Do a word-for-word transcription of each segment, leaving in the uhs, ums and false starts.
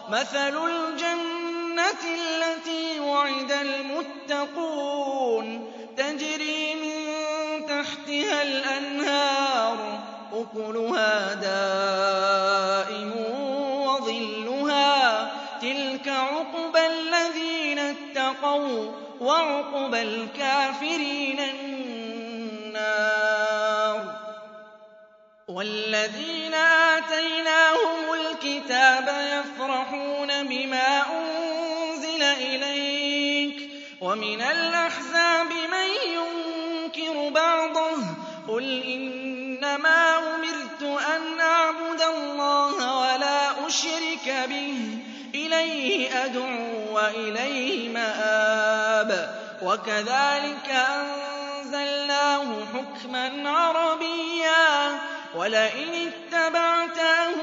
مَثَلُ الْجَنَّةِ الَّتِي وُعِدَ الْمُتَّقُونَ تَجْرِي مِن تَحْتِهَا الْأَنْهَارُ أُكُلُهَا دَائِمٌ وَظِلُّهَا ۚ تِلْكَ عُقْبَى الَّذِينَ اتَّقَوا ۖ وَّعُقْبَى الْكَافِرِينَ النَّارُ. وَالَّذِينَ آتَيْنَاهُمُ الْكِتَابَ يَفْرَحُونَ بِمَا أُنزِلَ إِلَيْكَ ۖ وَمِنَ الْأَحْزَابِ مَن يُنكِرُ بَعْضَهُ ۚ قُلْ إِنَّمَا أُمِرْتُ أَنْ أَعْبُدَ اللَّهَ وَلَا أُشْرِكَ بِهِ ۚ إِلَيْهِ أَدْعُو وَإِلَيْهِ مَآبِ. وَكَذَٰلِكَ أَنزَلْنَاهُ حُكْمًا عَرَبِيًّا ۚ وَلَئِنِ اتَّبَعْتَ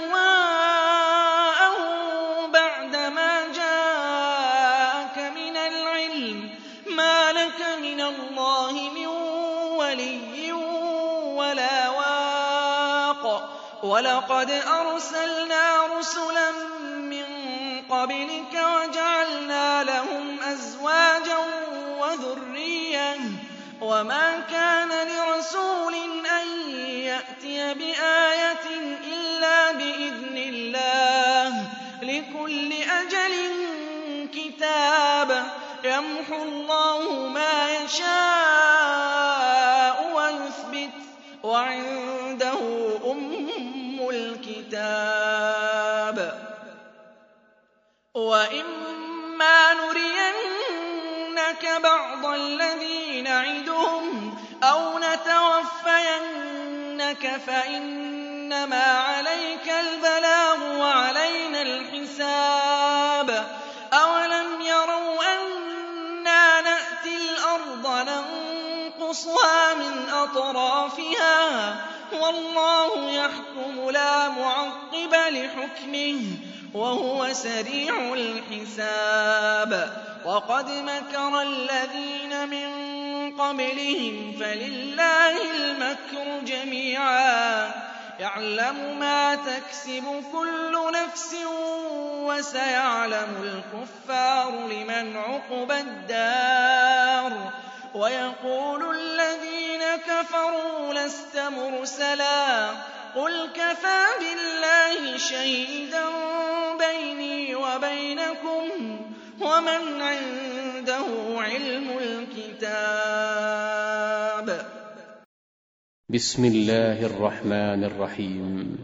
أَهْوَاءَهُم بَعْدَمَا جَاءَكَ مِنَ الْعِلْمِ مَا لَكَ مِنَ اللَّهِ مِن وَلِيٍّ وَلَا وَاقٍ. وَلَقَدْ أَرْسَلْنَا رُسُلًا مِّن قَبْلِكَ وَجَعَلْنَا لَهُمْ أَزْوَاجًا وَذُرِّيَّةً ۚ وَمَا كَانَ لِرَسُولٍ أَن يَأْتِيَ بِآيَةٍ إِلَّا بِإِذْنِ اللَّهِ ۗ لِكُلِّ أَجَلٍ كِتَابٌ. يَمْحُو اللَّهُ مَا يَشَاءُ وَيُثْبِتُ ۖ وَعِندَهُ أُمُّ الْكِتَابِ. وَإِمَّا نُرِيَنَّكَ بَعْضَ الَّذِي نَعِدُهُمْ أَوْ نَتَوَفَّيَنَّكَ فَإِنَّمَا عَلَيْكَ الْبَلَاغُ وَعَلَيْنَا الْحِسَابُ. أَوَلَمْ يَرَوْا أَنَّا نَأْتِي الْأَرْضَ نَنقُصُهَا مِنْ أَطْرَافِهَا ۚ وَاللَّهُ يَحْكُمُ لَا مُعَقِّبَ لِحُكْمِهِ ۚ وَهُوَ سَرِيعُ الْحِسَابِ. وَقَدْ مَكَرَ الَّذِينَ مِن قَبْلِهِمْ فَلِلَّهِ الْمَكْرُ جَمِيعًا ۖ يَعْلَمُ مَا تَكْسِبُ كُلُّ نَفْسٍ ۖ وَسَيَعْلَمُ الْكُفَّارُ لِمَنْ عُقْبَى الدَّارِ. وَيَقُولُ الَّذِينَ كَفَرُوا لَسْتَ مُرْسَلًا ۚ قُلْ كَفَىٰ بِاللَّهِ شَهِيدًا بَيْنِي وَبَيْنَكُمْ ۗ وَمَنْ عِندَهُ عِلْمُ الْكِتَابِ. بسم الله الرحمن الرحيم.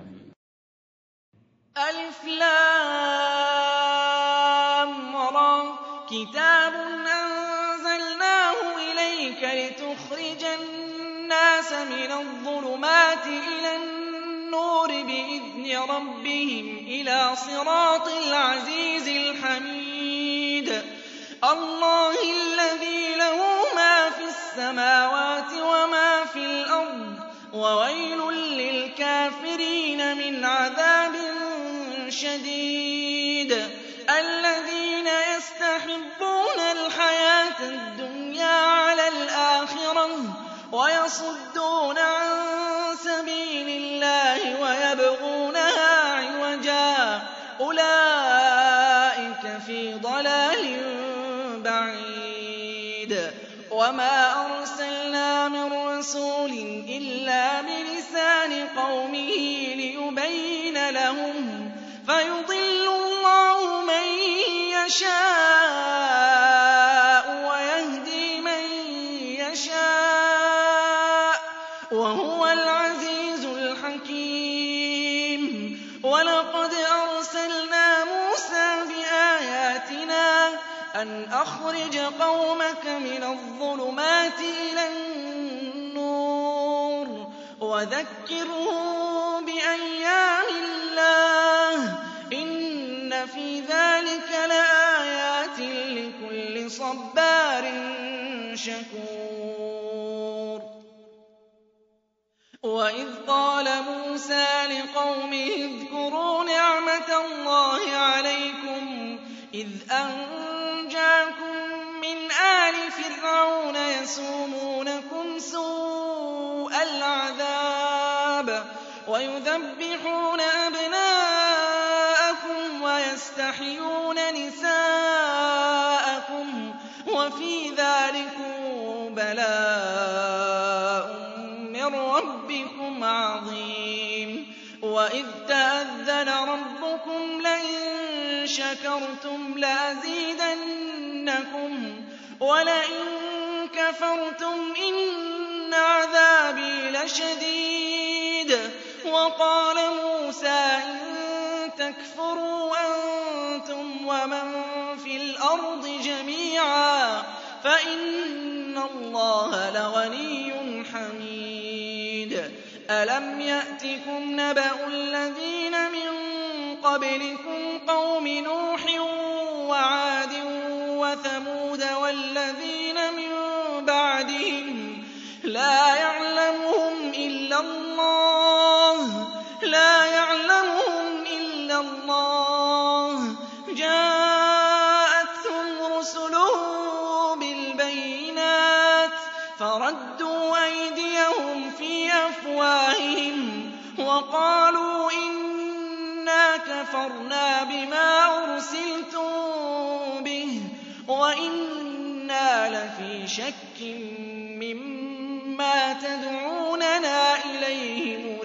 ألف لام را، كتاب أنزلناه إليك لتخرج الناس من الظلمات إلى النور بإذن ربهم إلى صراط العزيز الحميد. الله الذي له ما في السماوات وما في الأرض، وويل للكافرين من عذاب شديد. الذين يستحبون الحياة الدنيا على الآخرة ويصدون عن سبيل الله ويبغونها عوجا، أولئك في ضلال بعيد. وما أرسلنا من رسول إلا بلسان قومه ليبين لهم، فيضل الله من يشاء ويهدي من يشاء، وهو العزيز الحكيم. ولقد أرسلنا موسى بآياتنا أن أخرج قومك من الظلمات إلى النور وذكرهم بأيام الله، إن في ذلك لآيات لكل صبار شكور. وإذ قال موسى لقومه اذكروا نعمة الله عليكم إذ أنجاكم من آل فرعون يسومونكم سوء العذاب ويذبحون أبناءكم ويستحيون تَسْتَحْيُونَ نِسَاءَكُمْ وَفِي ذَٰلِكُم بَلَاءٌ مِّن رَّبِّكُمْ عَظِيمٌ وَإِذْ تَأَذَّنَ رَبُّكُمْ لَئِن شَكَرْتُمْ لَأَزِيدَنَّكُمْ وَلَئِن كَفَرْتُمْ إِنَّ عَذَابِي لَشَدِيدٌ وَقَالَ مُوسَىٰ إِن تَكْفُرُوا أَنتُمْ وَمَن فِي الْأَرْضِ جَمِيعًا فَإِنَّ اللَّهَ لَغَنِيٌّ حَمِيدٌ أَلَمْ يَأْتِكُمْ نَبَأُ الَّذِينَ مِن قَبْلِكُمْ قَوْمِ نُوحٍ وَعَادٍ وَثَمُودَ وَالَّذِينَ مِن بَعْدِهِمْ لَا يَعْلَمُهُمْ إِلَّا اللَّهُ لَا يَعْلَمُهُمْ إِلَّا اللَّهُ جَاءَتْهُمْ رُسُلُهُم بِالْبَيِّنَاتِ فَرَدُّوا أَيْدِيَهُمْ فِي أَفْوَاهِهِمْ وَقَالُوا إِنَّا كَفَرْنَا بِمَا أُرْسِلْتُم بِهِ وَإِنَّا لَفِي شَكٍّ مِّمَّا تَدْعُونَنَا إِلَيْهِ